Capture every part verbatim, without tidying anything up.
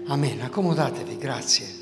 Amen. Accomodatevi, grazie.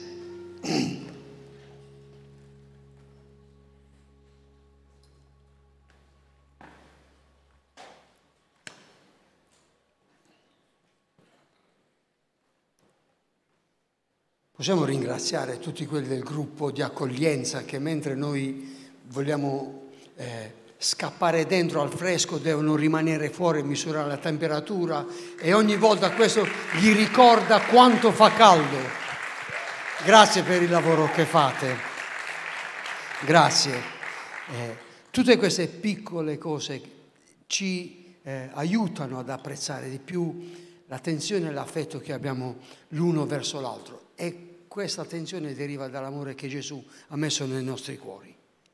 Possiamo ringraziare tutti quelli del gruppo di accoglienza che mentre noi vogliamo eh, scappare dentro al fresco devono rimanere fuori e misurare la temperatura e ogni volta questo gli ricorda quanto fa caldo. Grazie per il lavoro che fate. Grazie. Eh, tutte queste piccole cose ci eh, aiutano ad apprezzare di più l'attenzione e l'affetto che abbiamo l'uno verso l'altro. E questa attenzione deriva dall'amore che Gesù ha messo nei nostri cuori.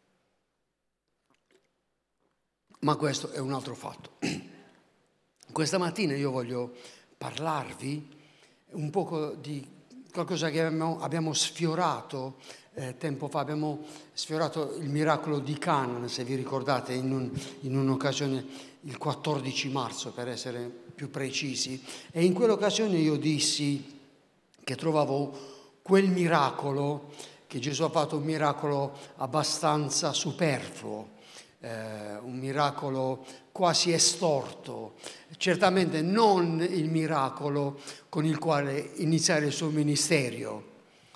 Ma questo è un altro fatto. Questa mattina io voglio parlarvi un poco di qualcosa che abbiamo, abbiamo sfiorato eh, tempo fa. Abbiamo sfiorato il miracolo di Cana, se vi ricordate, in, un, in un'occasione il quattordici marzo, per essere più precisi. E in quell'occasione io dissi che trovavo quel miracolo, che Gesù ha fatto un miracolo abbastanza superfluo, eh, un miracolo quasi estorto, certamente non il miracolo con il quale iniziare il suo ministero.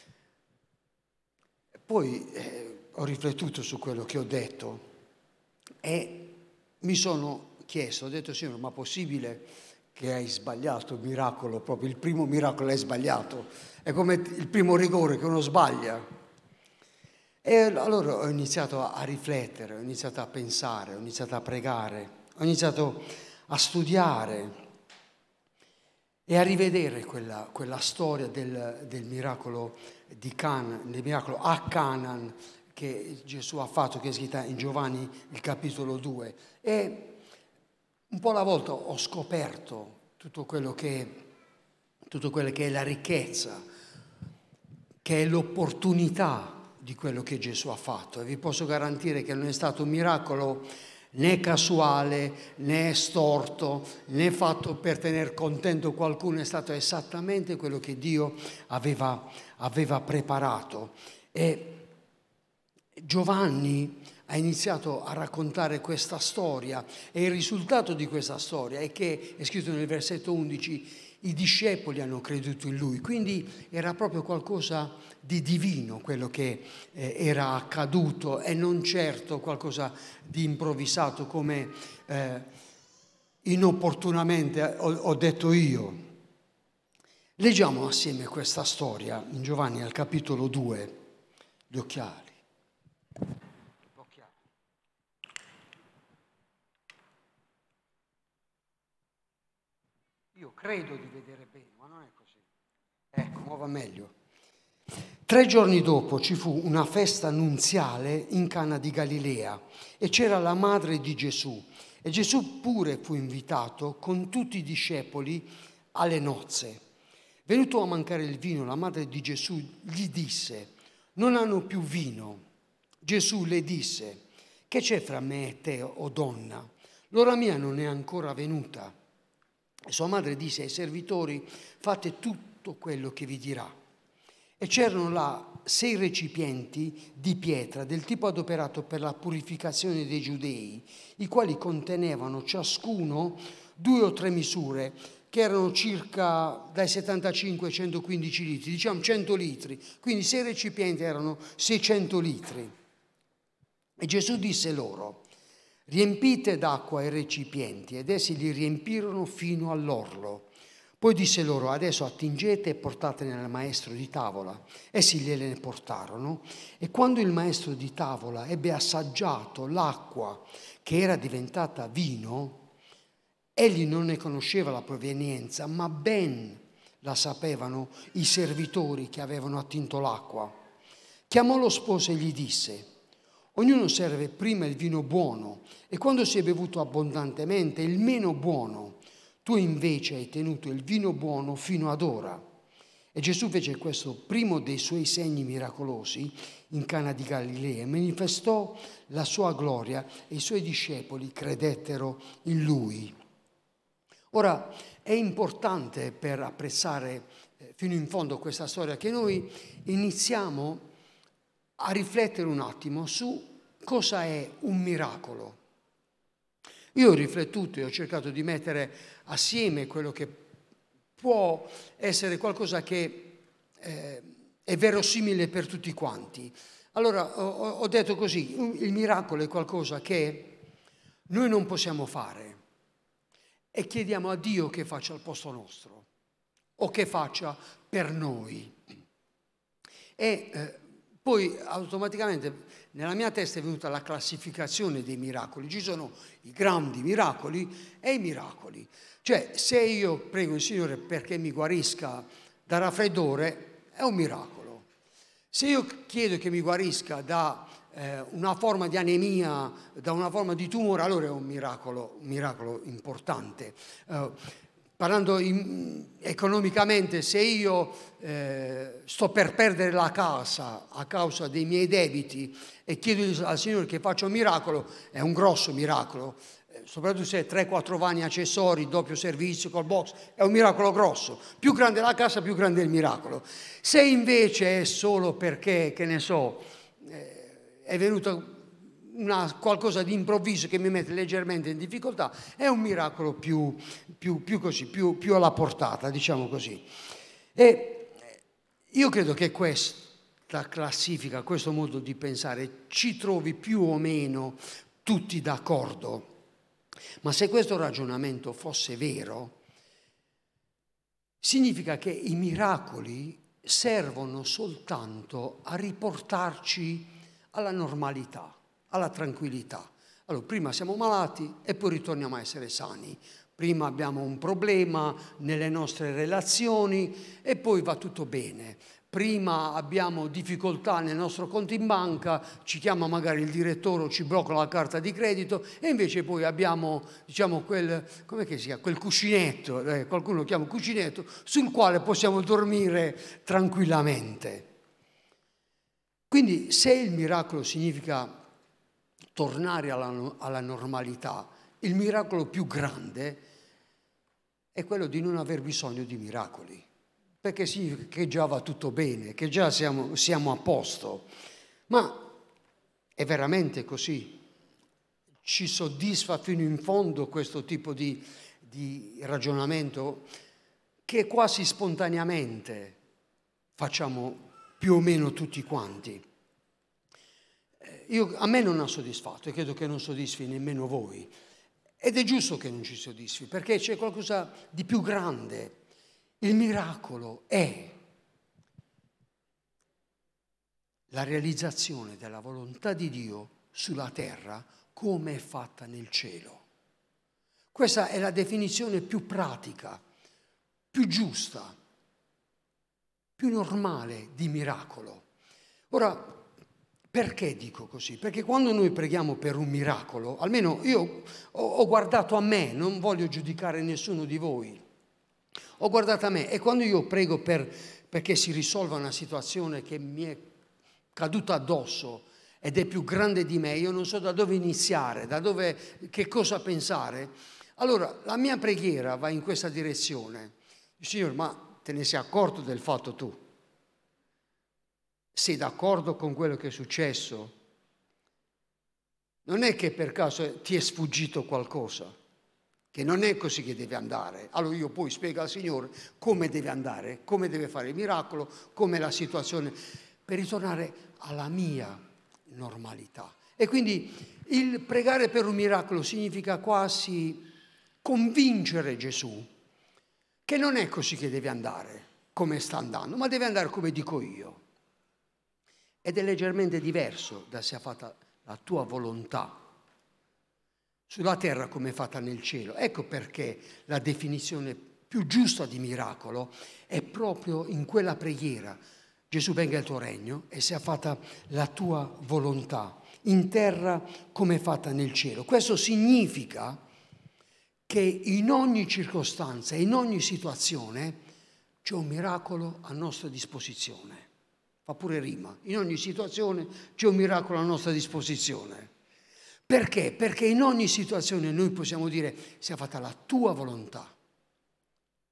Poi eh, ho riflettuto su quello che ho detto e mi sono chiesto, ho detto Signore, ma possibile che hai sbagliato il miracolo, proprio il primo miracolo hai sbagliato? È come il primo rigore che uno sbaglia. E allora ho iniziato a riflettere, ho iniziato a pensare, ho iniziato a pregare, ho iniziato a studiare e a rivedere quella, quella storia del, del miracolo di Canaan, del miracolo a Canaan che Gesù ha fatto, che è scritta in Giovanni, il capitolo due. E un po' alla volta ho scoperto tutto quello che, tutto quello che è la ricchezza, che è l'opportunità di quello che Gesù ha fatto. E vi posso garantire che non è stato un miracolo né casuale, né storto, né fatto per tenere contento qualcuno, è stato esattamente quello che Dio aveva, aveva preparato. E Giovanni ha iniziato a raccontare questa storia e il risultato di questa storia è che, è scritto nel versetto undici, i discepoli hanno creduto in lui, quindi era proprio qualcosa di divino quello che eh, era accaduto e non certo qualcosa di improvvisato come eh, inopportunamente ho, ho detto io. Leggiamo assieme questa storia in Giovanni al capitolo due, gli occhiali. Io credo di vedere bene, ma non è così. Ecco, ma va meglio. Tre giorni dopo ci fu una festa nunziale in Cana di Galilea e c'era la madre di Gesù. E Gesù pure fu invitato con tutti i discepoli alle nozze. Venuto a mancare il vino, la madre di Gesù gli disse: non hanno più vino. Gesù le disse: che c'è fra me e te, o donna? L'ora mia non è ancora venuta. E sua madre disse ai servitori: fate tutto quello che vi dirà. E c'erano là sei recipienti di pietra del tipo adoperato per la purificazione dei giudei, i quali contenevano ciascuno due o tre misure, che erano circa dai settantacinque ai centoquindici litri, diciamo cento litri. Quindi sei recipienti erano seicento litri. E Gesù disse loro: riempite d'acqua i recipienti, ed essi li riempirono fino all'orlo. Poi disse loro: adesso attingete e portatene al maestro di tavola. Essi gliele portarono, e quando il maestro di tavola ebbe assaggiato l'acqua che era diventata vino, egli non ne conosceva la provenienza, ma ben la sapevano i servitori che avevano attinto l'acqua. Chiamò lo sposo e gli disse: ognuno serve prima il vino buono, e quando si è bevuto abbondantemente il meno buono. Tu invece hai tenuto il vino buono fino ad ora. E Gesù fece questo primo dei suoi segni miracolosi in Cana di Galilea, manifestò la sua gloria e i suoi discepoli credettero in lui. Ora, è importante per apprezzare eh, fino in fondo questa storia che noi iniziamo a riflettere un attimo su cosa è un miracolo. Io ho riflettuto e ho cercato di mettere assieme quello che può essere qualcosa che eh, è verosimile per tutti quanti. Allora ho, ho detto così, il miracolo è qualcosa che noi non possiamo fare e chiediamo a Dio che faccia al posto nostro o che faccia per noi. E eh, poi automaticamente nella mia testa è venuta la classificazione dei miracoli. Ci sono i grandi miracoli e i miracoli. Cioè, se io prego il Signore perché mi guarisca da raffreddore, è un miracolo. Se io chiedo che mi guarisca da eh, una forma di anemia, da una forma di tumore, allora è un miracolo, un miracolo importante. Uh, Parlando in, economicamente, se io eh, sto per perdere la casa a causa dei miei debiti e chiedo al Signore che faccia un miracolo, è un grosso miracolo, eh, soprattutto se tre quattro vani accessori, doppio servizio col box, è un miracolo grosso. Più grande la casa, più grande il miracolo. Se invece è solo perché, che ne so, eh, è venuto una, qualcosa di improvviso che mi mette leggermente in difficoltà, è un miracolo più, più, più così, più, più alla portata, diciamo così. E io credo che questa classifica, questo modo di pensare ci trovi più o meno tutti d'accordo. Ma se questo ragionamento fosse vero, significa che i miracoli servono soltanto a riportarci alla normalità, alla tranquillità. Allora, prima siamo malati e poi ritorniamo a essere sani. Prima abbiamo un problema nelle nostre relazioni e poi va tutto bene. Prima abbiamo difficoltà nel nostro conto in banca, ci chiama magari il direttore o ci blocca la carta di credito e invece poi abbiamo, diciamo, quel, come che si chiama? Quel cuscinetto, eh, qualcuno lo chiama cuscinetto, sul quale possiamo dormire tranquillamente. Quindi se il miracolo significa tornare alla, alla normalità, il miracolo più grande è quello di non aver bisogno di miracoli, perché significa che già va tutto bene, che già siamo, siamo a posto. Ma è veramente così? Ci soddisfa fino in fondo questo tipo di, di ragionamento che quasi spontaneamente facciamo più o meno tutti quanti? Io, a me non ha soddisfatto e credo che non soddisfi nemmeno voi. Ed è giusto che non ci soddisfi, perché c'è qualcosa di più grande. Il miracolo è la realizzazione della volontà di Dio sulla terra come è fatta nel cielo. Questa è la definizione più pratica, più giusta, più normale di miracolo. Ora, perché dico così? Perché quando noi preghiamo per un miracolo, almeno io ho, ho guardato a me, non voglio giudicare nessuno di voi, ho guardato a me e quando io prego per, perché si risolva una situazione che mi è caduta addosso ed è più grande di me, io non so da dove iniziare, da dove, che cosa pensare, allora la mia preghiera va in questa direzione. Signore, ma te ne sei accorto del fatto tu? Sei d'accordo con quello che è successo? Non è che per caso ti è sfuggito qualcosa, che non è così che deve andare. Allora io poi spiego al Signore come deve andare, come deve fare il miracolo, come è la situazione, per ritornare alla mia normalità. E quindi il pregare per un miracolo significa quasi convincere Gesù che non è così che deve andare, come sta andando, ma deve andare come dico io. Ed è leggermente diverso da sia fatta la tua volontà sulla terra come è fatta nel cielo. Ecco perché la definizione più giusta di miracolo è proprio in quella preghiera. Gesù, venga il tuo regno e sia fatta la tua volontà in terra come è fatta nel cielo. Questo significa che in ogni circostanza, in ogni situazione c'è un miracolo a nostra disposizione. Fa pure rima, in ogni situazione c'è un miracolo a nostra disposizione. Perché? Perché in ogni situazione noi possiamo dire sia fatta la tua volontà,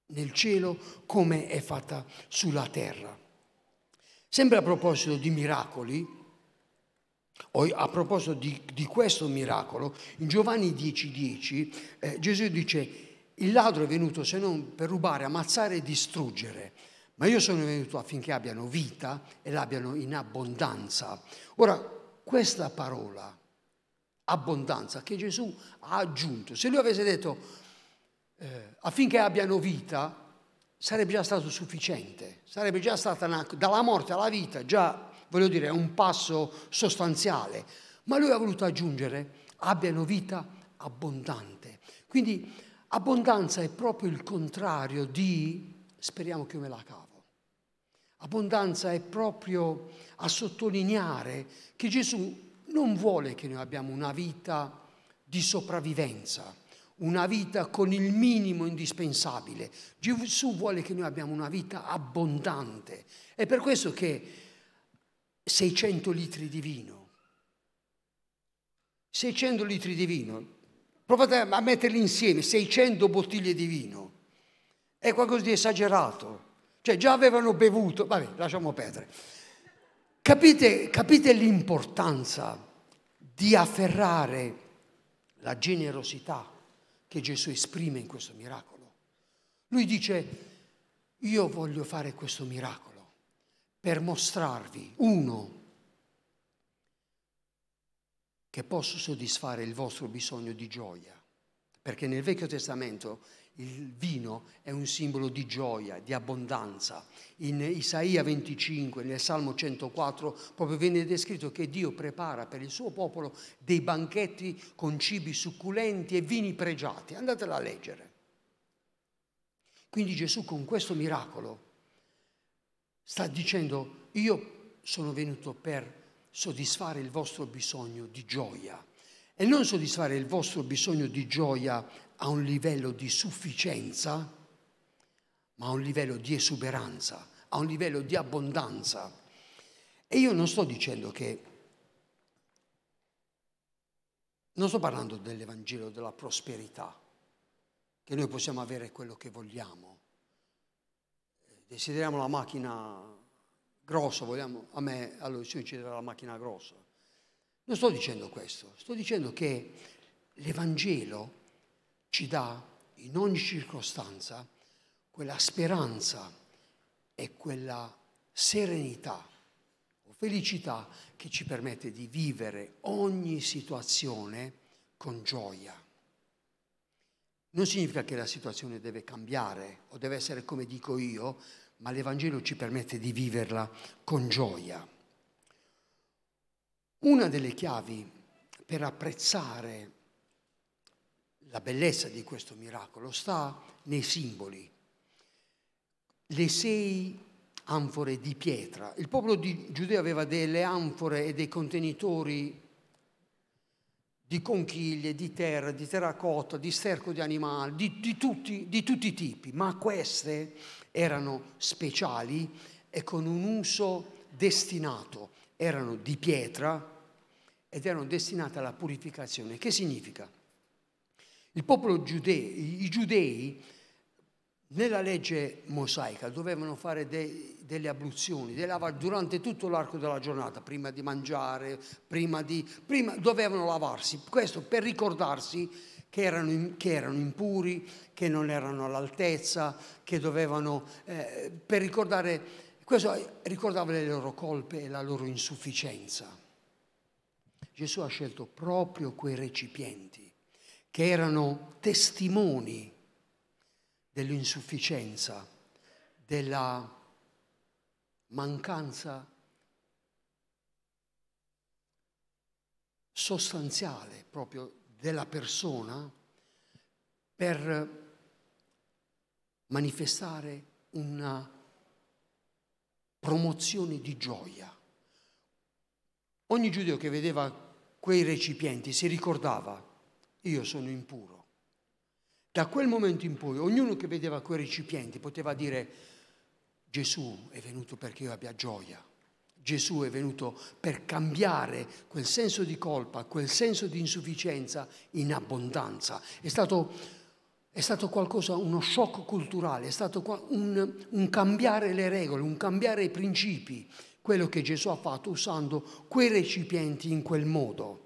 nel cielo come è fatta sulla terra. Sempre a proposito di miracoli, o a proposito di, di questo miracolo, in Giovanni dieci dieci eh, Gesù dice: il ladro è venuto se non per rubare, ammazzare e distruggere, ma io sono venuto affinché abbiano vita e l'abbiano in abbondanza. Ora, questa parola, abbondanza, che Gesù ha aggiunto, se lui avesse detto eh, affinché abbiano vita, sarebbe già stato sufficiente, sarebbe già stata una, dalla morte alla vita, già, voglio dire, è un passo sostanziale, ma lui ha voluto aggiungere abbiano vita abbondante. Quindi abbondanza è proprio il contrario di speriamo che io me la cavo. Abbondanza è proprio a sottolineare che Gesù non vuole che noi abbiamo una vita di sopravvivenza, una vita con il minimo indispensabile. Gesù vuole che noi abbiamo una vita abbondante. È per questo che seicento litri di vino, seicento litri di vino, provate a metterli insieme, seicento bottiglie di vino, è qualcosa di esagerato. Cioè già avevano bevuto, vabbè, lasciamo perdere. Capite, capite l'importanza di afferrare la generosità che Gesù esprime in questo miracolo. Lui dice: io voglio fare questo miracolo per mostrarvi, uno, che posso soddisfare il vostro bisogno di gioia, perché nel Vecchio Testamento il vino è un simbolo di gioia, di abbondanza. In Isaia venticinque, nel Salmo centoquattro, proprio viene descritto che Dio prepara per il suo popolo dei banchetti con cibi succulenti e vini pregiati. Andatela a leggere. Quindi Gesù con questo miracolo sta dicendo: io sono venuto per soddisfare il vostro bisogno di gioia. E non soddisfare il vostro bisogno di gioia a un livello di sufficienza, ma a un livello di esuberanza, a un livello di abbondanza. E io non sto dicendo che, non sto parlando dell'Evangelo della prosperità, che noi possiamo avere quello che vogliamo. Desideriamo la macchina grossa, vogliamo, a me allora ci chiederà la macchina grossa. Non sto dicendo questo, sto dicendo che l'Evangelo ci dà in ogni circostanza quella speranza e quella serenità o felicità che ci permette di vivere ogni situazione con gioia. Non significa che la situazione deve cambiare o deve essere come dico io, ma l'Evangelo ci permette di viverla con gioia. Una delle chiavi per apprezzare la bellezza di questo miracolo sta nei simboli. Le sei anfore di pietra. Il popolo di Giudea aveva delle anfore e dei contenitori di conchiglie, di terra, di terracotta, di sterco di animali, di, di, tutti, di tutti i tipi, ma queste erano speciali e con un uso destinato. Erano di pietra ed erano destinate alla purificazione. Che significa? Il popolo giudeo, i giudei, nella legge mosaica dovevano fare de, delle abluzioni, delle lavaggini durante tutto l'arco della giornata, prima di mangiare, prima di... Prima dovevano lavarsi, questo per ricordarsi che erano, che erano impuri, che non erano all'altezza, che dovevano... Eh, per ricordare... Questo ricordava le loro colpe e la loro insufficienza. Gesù ha scelto proprio quei recipienti che erano testimoni dell'insufficienza, della mancanza sostanziale proprio della persona per manifestare una promozione di gioia. Ogni giudeo che vedeva quei recipienti si ricordava: io sono impuro. Da quel momento in poi, ognuno che vedeva quei recipienti poteva dire: Gesù è venuto perché io abbia gioia. Gesù è venuto per cambiare quel senso di colpa, quel senso di insufficienza in abbondanza. È stato, È stato qualcosa, uno shock culturale, è stato un, un cambiare le regole, un cambiare i principi, quello che Gesù ha fatto usando quei recipienti in quel modo.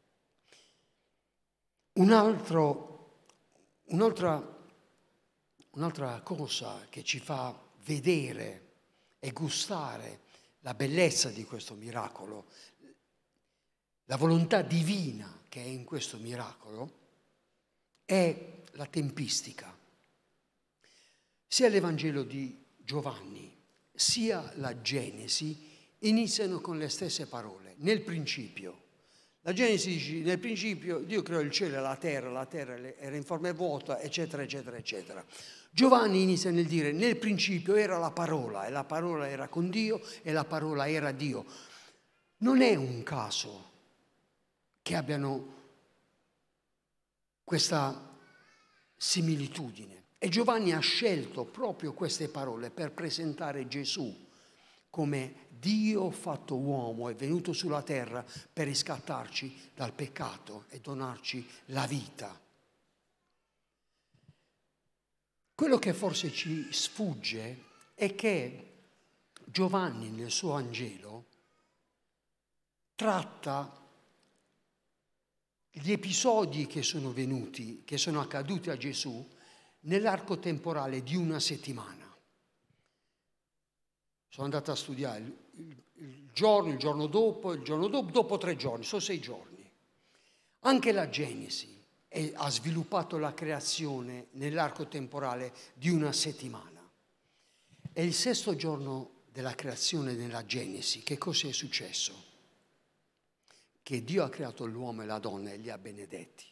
Un altro, un'altra, un'altra cosa che ci fa vedere e gustare la bellezza di questo miracolo, la volontà divina che è in questo miracolo, è la tempistica. Sia l'Evangelo di Giovanni sia la Genesi iniziano con le stesse parole, nel principio. La Genesi dice, nel principio Dio creò il cielo e la terra, la terra era in forma vuota, eccetera, eccetera, eccetera. Giovanni inizia nel dire, nel principio era la parola, e la parola era con Dio, e la parola era Dio. Non è un caso che abbiano questa similitudine. E Giovanni ha scelto proprio queste parole per presentare Gesù come Dio fatto uomo, è venuto sulla terra per riscattarci dal peccato e donarci la vita. Quello che forse ci sfugge è che Giovanni nel suo Vangelo tratta gli episodi che sono venuti, che sono accaduti a Gesù nell'arco temporale di una settimana. Sono andato a studiare il, il, il giorno, il giorno dopo, il giorno dopo, dopo tre giorni, sono sei giorni. Anche la Genesi è, ha sviluppato la creazione nell'arco temporale di una settimana. E il sesto giorno della creazione nella Genesi, che cosa è successo? Che Dio ha creato l'uomo e la donna e li ha benedetti.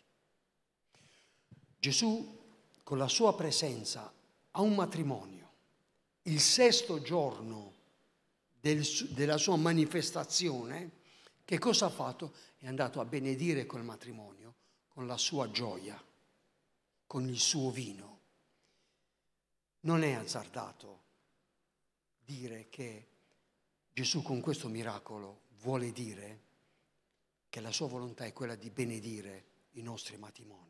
Gesù, con la sua presenza, ha un matrimonio. Il sesto giorno del, della sua manifestazione, che cosa ha fatto? È andato a benedire quel matrimonio con la sua gioia, con il suo vino. Non è azzardato dire che Gesù con questo miracolo vuole dire che la sua volontà è quella di benedire i nostri matrimoni.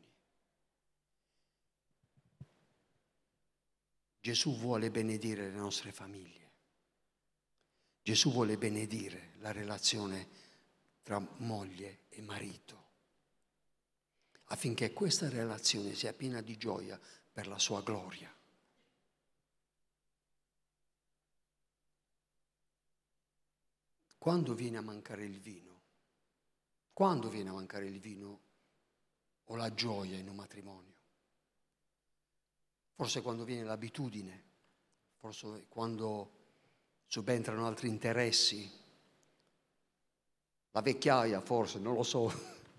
Gesù vuole benedire le nostre famiglie. Gesù vuole benedire la relazione tra moglie e marito, affinché questa relazione sia piena di gioia per la sua gloria. Quando viene a mancare il vino? Quando viene a mancare il vino o la gioia in un matrimonio? Forse quando viene l'abitudine, forse quando subentrano altri interessi, la vecchiaia forse, non lo so.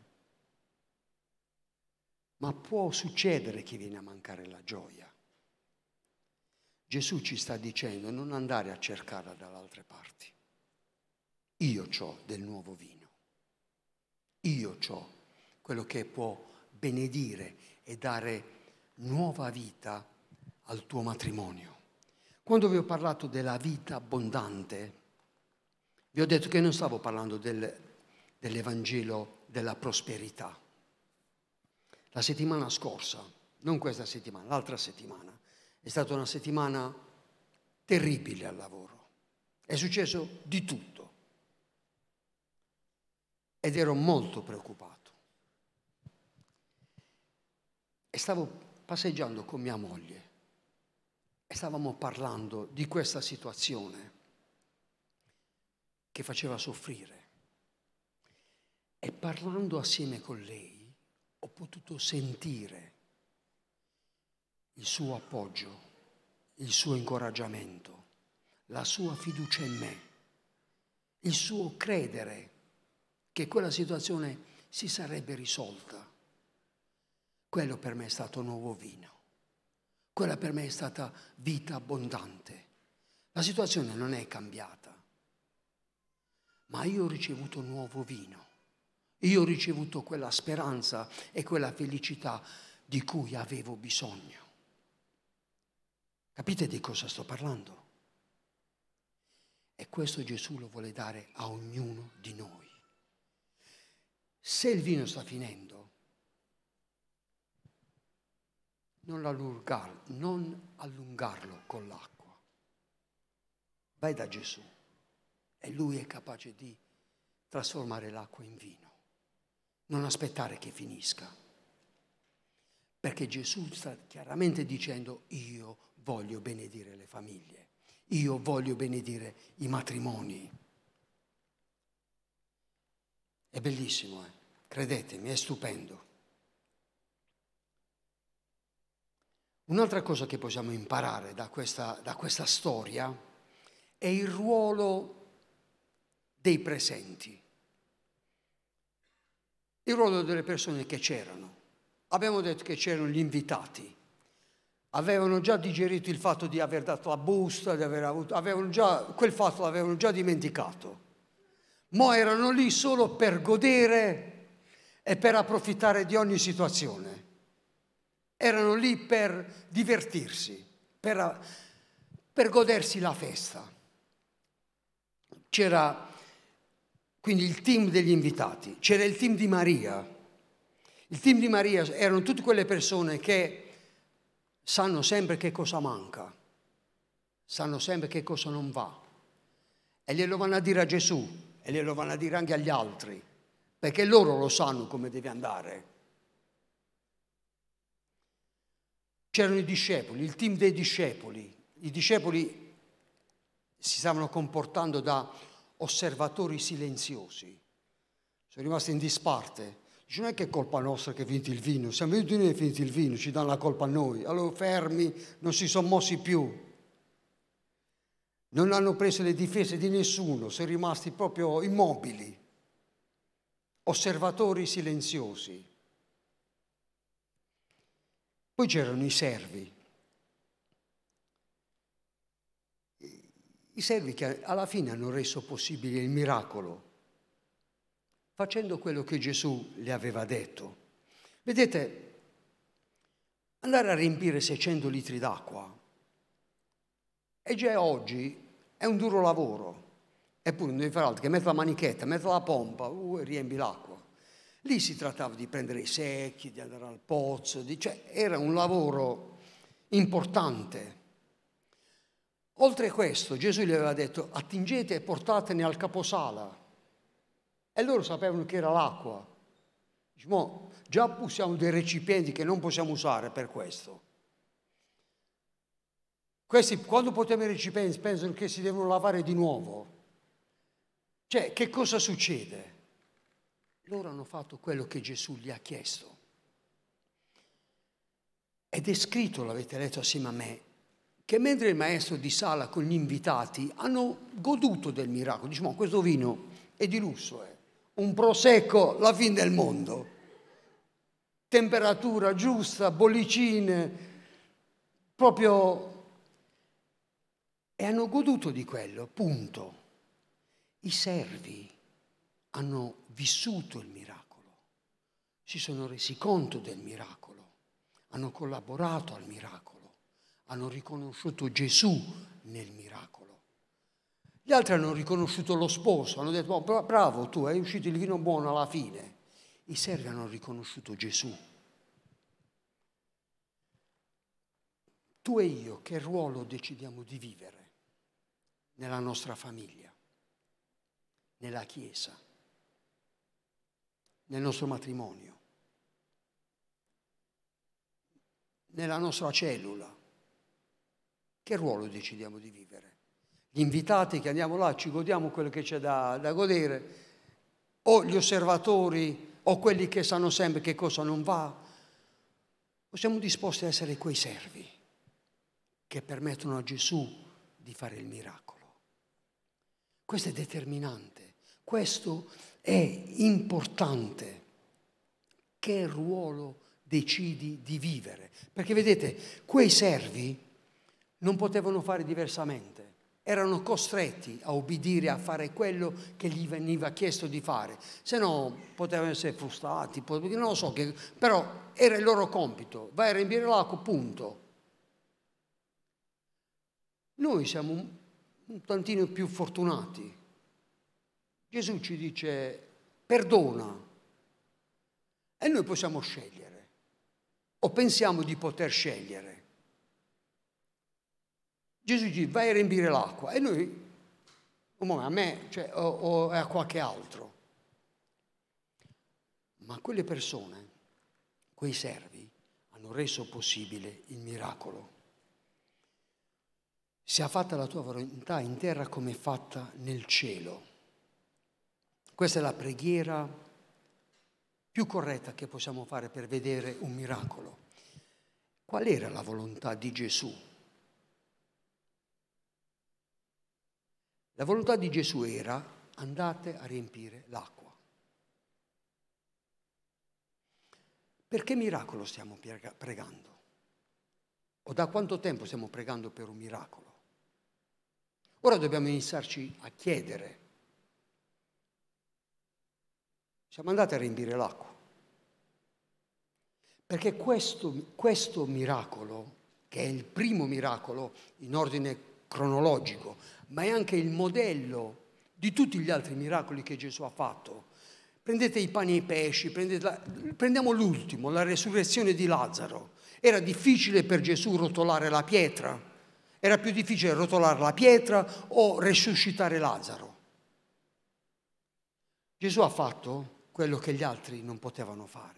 Ma può succedere che viene a mancare la gioia. Gesù ci sta dicendo non andare a cercarla dalle altre parti. Io c'ho del nuovo vino. Io c'ho quello che può benedire e dare nuova vita al tuo matrimonio. Quando vi ho parlato della vita abbondante, vi ho detto che non stavo parlando del, dell'Evangelo della prosperità. La settimana scorsa, non questa settimana, l'altra settimana, è stata una settimana terribile al lavoro. È successo di tutto. Ed ero molto preoccupato. E stavo passeggiando con mia moglie e stavamo parlando di questa situazione che faceva soffrire. E parlando assieme con lei ho potuto sentire il suo appoggio, il suo incoraggiamento, la sua fiducia in me, il suo credere che quella situazione si sarebbe risolta. Quello per me è stato nuovo vino. Quella per me è stata vita abbondante. La situazione non è cambiata, ma io ho ricevuto nuovo vino. Io ho ricevuto quella speranza e quella felicità di cui avevo bisogno. Capite di cosa sto parlando? E questo Gesù lo vuole dare a ognuno di noi. Se il vino sta finendo, non allungarlo, non allungarlo con l'acqua. Vai da Gesù e Lui è capace di trasformare l'acqua in vino. Non aspettare che finisca. Perché Gesù sta chiaramente dicendo: io voglio benedire le famiglie, io voglio benedire i matrimoni. È bellissimo, eh? Credetemi, è stupendo. Un'altra cosa che possiamo imparare da questa, da questa storia è il ruolo dei presenti, il ruolo delle persone che c'erano. Abbiamo detto che c'erano gli invitati, avevano già digerito il fatto di aver dato la busta, di aver avuto, avevano già, quel fatto l'avevano già dimenticato, ma erano lì solo per godere e per approfittare di ogni situazione. Erano lì per divertirsi, per, per godersi la festa. C'era quindi il team degli invitati, c'era il team di Maria. Il team di Maria erano tutte quelle persone che sanno sempre che cosa manca, sanno sempre che cosa non va. E glielo vanno a dire a Gesù e glielo vanno a dire anche agli altri, perché loro lo sanno come deve andare. C'erano i discepoli, il team dei discepoli. I discepoli si stavano comportando da osservatori silenziosi. Sono rimasti in disparte. Dice: non è che è colpa nostra che è finito il vino, siamo venuti noi e è finito il vino, ci danno la colpa a noi. Allora fermi, non si sono mossi più. Non hanno preso le difese di nessuno, sono rimasti proprio immobili. Osservatori silenziosi. Poi c'erano i servi. I servi che alla fine hanno reso possibile il miracolo, facendo quello che Gesù le aveva detto. Vedete, andare a riempire seicento litri d'acqua e già oggi è un duro lavoro. Eppure non devi fare altro che mettere la manichetta, mettere la pompa, uh, e riempi l'acqua. Lì si trattava di prendere i secchi, di andare al pozzo, di, cioè era un lavoro importante. Oltre a questo, Gesù gli aveva detto: attingete e portatene al caposala. E loro sapevano che era l'acqua. Diciamo, già usiamo dei recipienti che non possiamo usare per questo. Questi, quando portiamo i recipienti, pensano che si devono lavare di nuovo. Cioè, che cosa succede? Loro hanno fatto quello che Gesù gli ha chiesto. Ed è scritto, l'avete letto assieme a me, che mentre il maestro di sala con gli invitati hanno goduto del miracolo, diciamo, questo vino è di lusso, è un prosecco, la fine del mondo, temperatura giusta, bollicine, proprio, e hanno goduto di quello, punto. I servi hanno vissuto il miracolo, si sono resi conto del miracolo, hanno collaborato al miracolo, hanno riconosciuto Gesù nel miracolo. Gli altri hanno riconosciuto lo sposo, hanno detto: oh, bravo, tu hai uscito il vino buono alla fine. I servi hanno riconosciuto Gesù. Tu e io che ruolo decidiamo di vivere nella nostra famiglia, nella Chiesa, nel nostro matrimonio, nella nostra cellula? Che ruolo decidiamo di vivere? Gli invitati che andiamo là, ci godiamo quello che c'è da, da godere, o gli osservatori, o quelli che sanno sempre che cosa non va? O siamo disposti a essere quei servi che permettono a Gesù di fare il miracolo? Questo è determinante, questo è importante. Che ruolo decidi di vivere? Perché vedete, quei servi non potevano fare diversamente, erano costretti a obbedire, a fare quello che gli veniva chiesto di fare, se no potevano essere frustrati, non lo so, che, però era il loro compito: vai a riempire l'acqua, punto. Noi siamo un, un tantino più fortunati. Gesù ci dice: perdona, e noi possiamo scegliere. o pensiamo di poter scegliere? Gesù dice vai a riempire l'acqua e noi, oh, a me cioè, o, o a qualche altro. Ma quelle persone, quei servi, hanno reso possibile il miracolo. Sia fatta la tua volontà in terra come è fatta nel cielo. Questa è la preghiera più corretta che possiamo fare per vedere un miracolo. Qual era la volontà di Gesù? La volontà di Gesù era andate a riempire l'acqua. Perché miracolo stiamo pregando? O da quanto tempo stiamo pregando per un miracolo? Ora dobbiamo iniziarci a chiedere. Siamo andati a riempire l'acqua. Perché questo, questo miracolo, che è il primo miracolo in ordine cronologico, ma è anche il modello di tutti gli altri miracoli che Gesù ha fatto. Prendete i pani e i pesci, prendete la, prendiamo l'ultimo, la resurrezione di Lazzaro. Era difficile per Gesù rotolare la pietra, era più difficile rotolare la pietra o resuscitare Lazzaro. Gesù ha fatto quello che gli altri non potevano fare.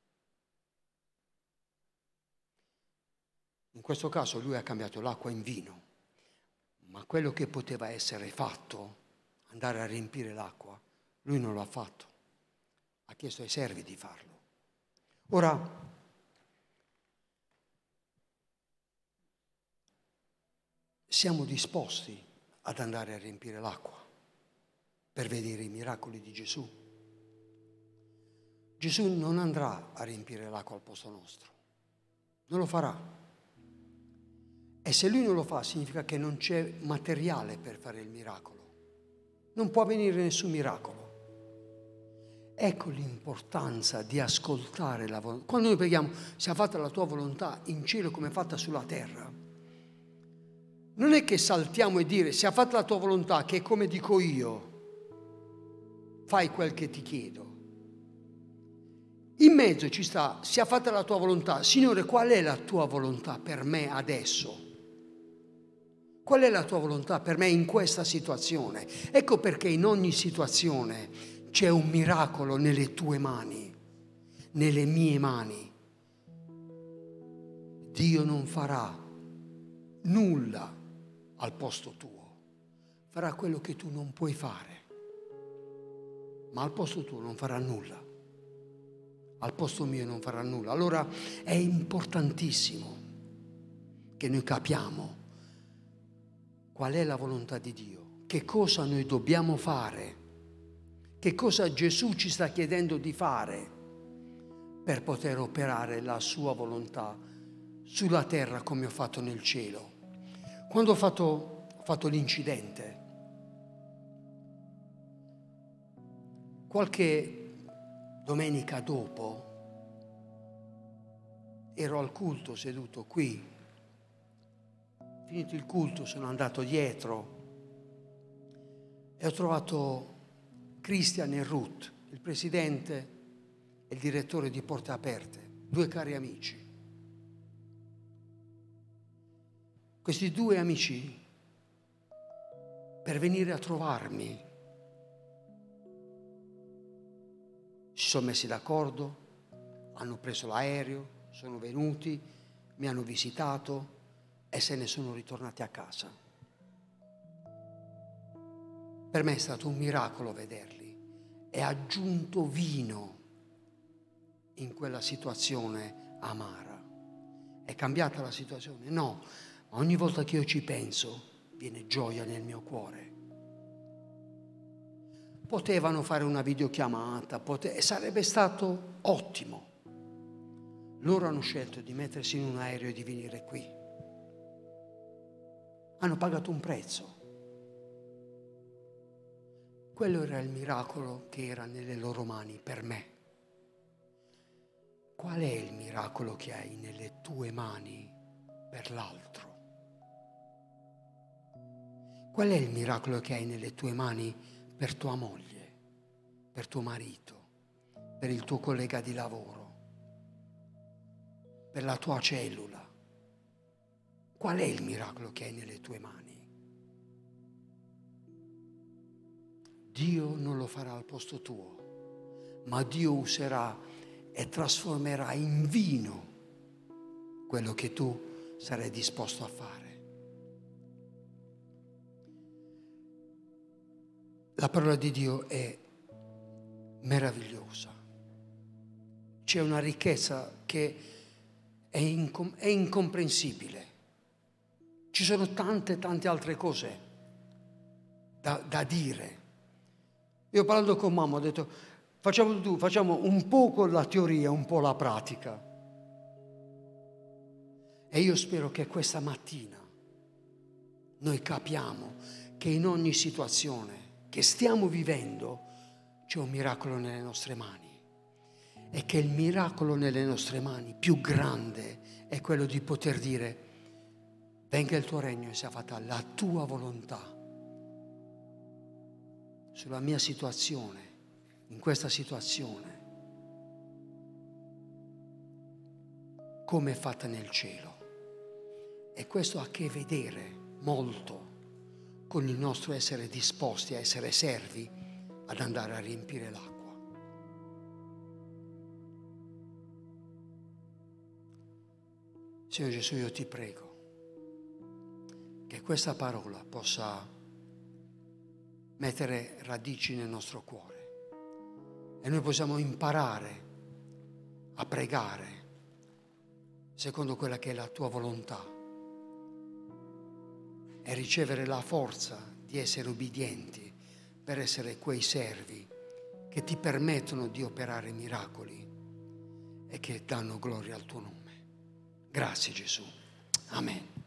In questo caso lui ha cambiato l'acqua in vino, ma quello che poteva essere fatto, andare a riempire l'acqua, lui non l'ha fatto. Ha chiesto ai servi di farlo. Ora, siamo disposti ad andare a riempire l'acqua per vedere i miracoli di Gesù. Gesù non andrà a riempire l'acqua al posto nostro, non lo farà. E se lui non lo fa, significa che non c'è materiale per fare il miracolo. Non può avvenire nessun miracolo. Ecco l'importanza di ascoltare la volontà. Quando noi preghiamo, sia fatta la tua volontà in cielo come è fatta sulla terra, non è che saltiamo e dire, sia fatta la tua volontà, che è come dico io, fai quel che ti chiedo. In mezzo ci sta, sia fatta la tua volontà. Signore, qual è la tua volontà per me adesso? Qual è la tua volontà per me in questa situazione? Ecco perché in ogni situazione c'è un miracolo nelle tue mani, nelle mie mani. Dio non farà nulla al posto tuo, farà quello che tu non puoi fare, ma al posto tuo non farà nulla, al posto mio non farà nulla. Allora è importantissimo che noi capiamo qual è la volontà di Dio, che cosa noi dobbiamo fare, che cosa Gesù ci sta chiedendo di fare per poter operare la sua volontà sulla terra come ho fatto nel cielo. Quando ho fatto, ho fatto l'incidente, qualche domenica dopo ero al culto seduto qui. Finito il culto sono andato dietro e ho trovato Christian e Ruth, il presidente e il direttore di Porte Aperte, due cari amici. Questi due amici, per venire a trovarmi, si sono messi d'accordo, hanno preso l'aereo, sono venuti, mi hanno visitato e se ne sono ritornati a casa. Per me è stato un miracolo vederli e ha aggiunto vino in quella situazione amara. È cambiata la situazione? No, ma ogni volta che io ci penso viene gioia nel mio cuore. Potevano fare una videochiamata, pote- sarebbe stato ottimo. Loro hanno scelto di mettersi in un aereo e di venire qui. Hanno pagato un prezzo. Quello era il miracolo che era nelle loro mani per me. Qual è il miracolo che hai nelle tue mani per l'altro? Qual è il miracolo che hai nelle tue mani per tua moglie, per tuo marito, per il tuo collega di lavoro? per la tua cellula. Qual è il miracolo che hai nelle tue mani? Dio non lo farà al posto tuo, ma Dio userà e trasformerà in vino quello che tu sarai disposto a fare. La parola di Dio è meravigliosa. C'è una ricchezza che è, incom- è incomprensibile. Ci sono tante, tante altre cose da, da dire. Io parlando con mamma ho detto, facciamo, tu, facciamo un po' la teoria, un po' la pratica. E io spero che questa mattina noi capiamo che in ogni situazione che stiamo vivendo c'è un miracolo nelle nostre mani. E che il miracolo nelle nostre mani più grande è quello di poter dire: venga il tuo regno e sia fatta la tua volontà sulla mia situazione, in questa situazione, come è fatta nel cielo. E questo ha a che vedere molto con il nostro essere disposti a essere servi ad andare a riempire l'acqua. Signore Gesù, io ti prego che questa parola possa mettere radici nel nostro cuore e noi possiamo imparare a pregare secondo quella che è la tua volontà e ricevere la forza di essere ubbidienti per essere quei servi che ti permettono di operare miracoli e che danno gloria al tuo nome. Grazie Gesù. Amen.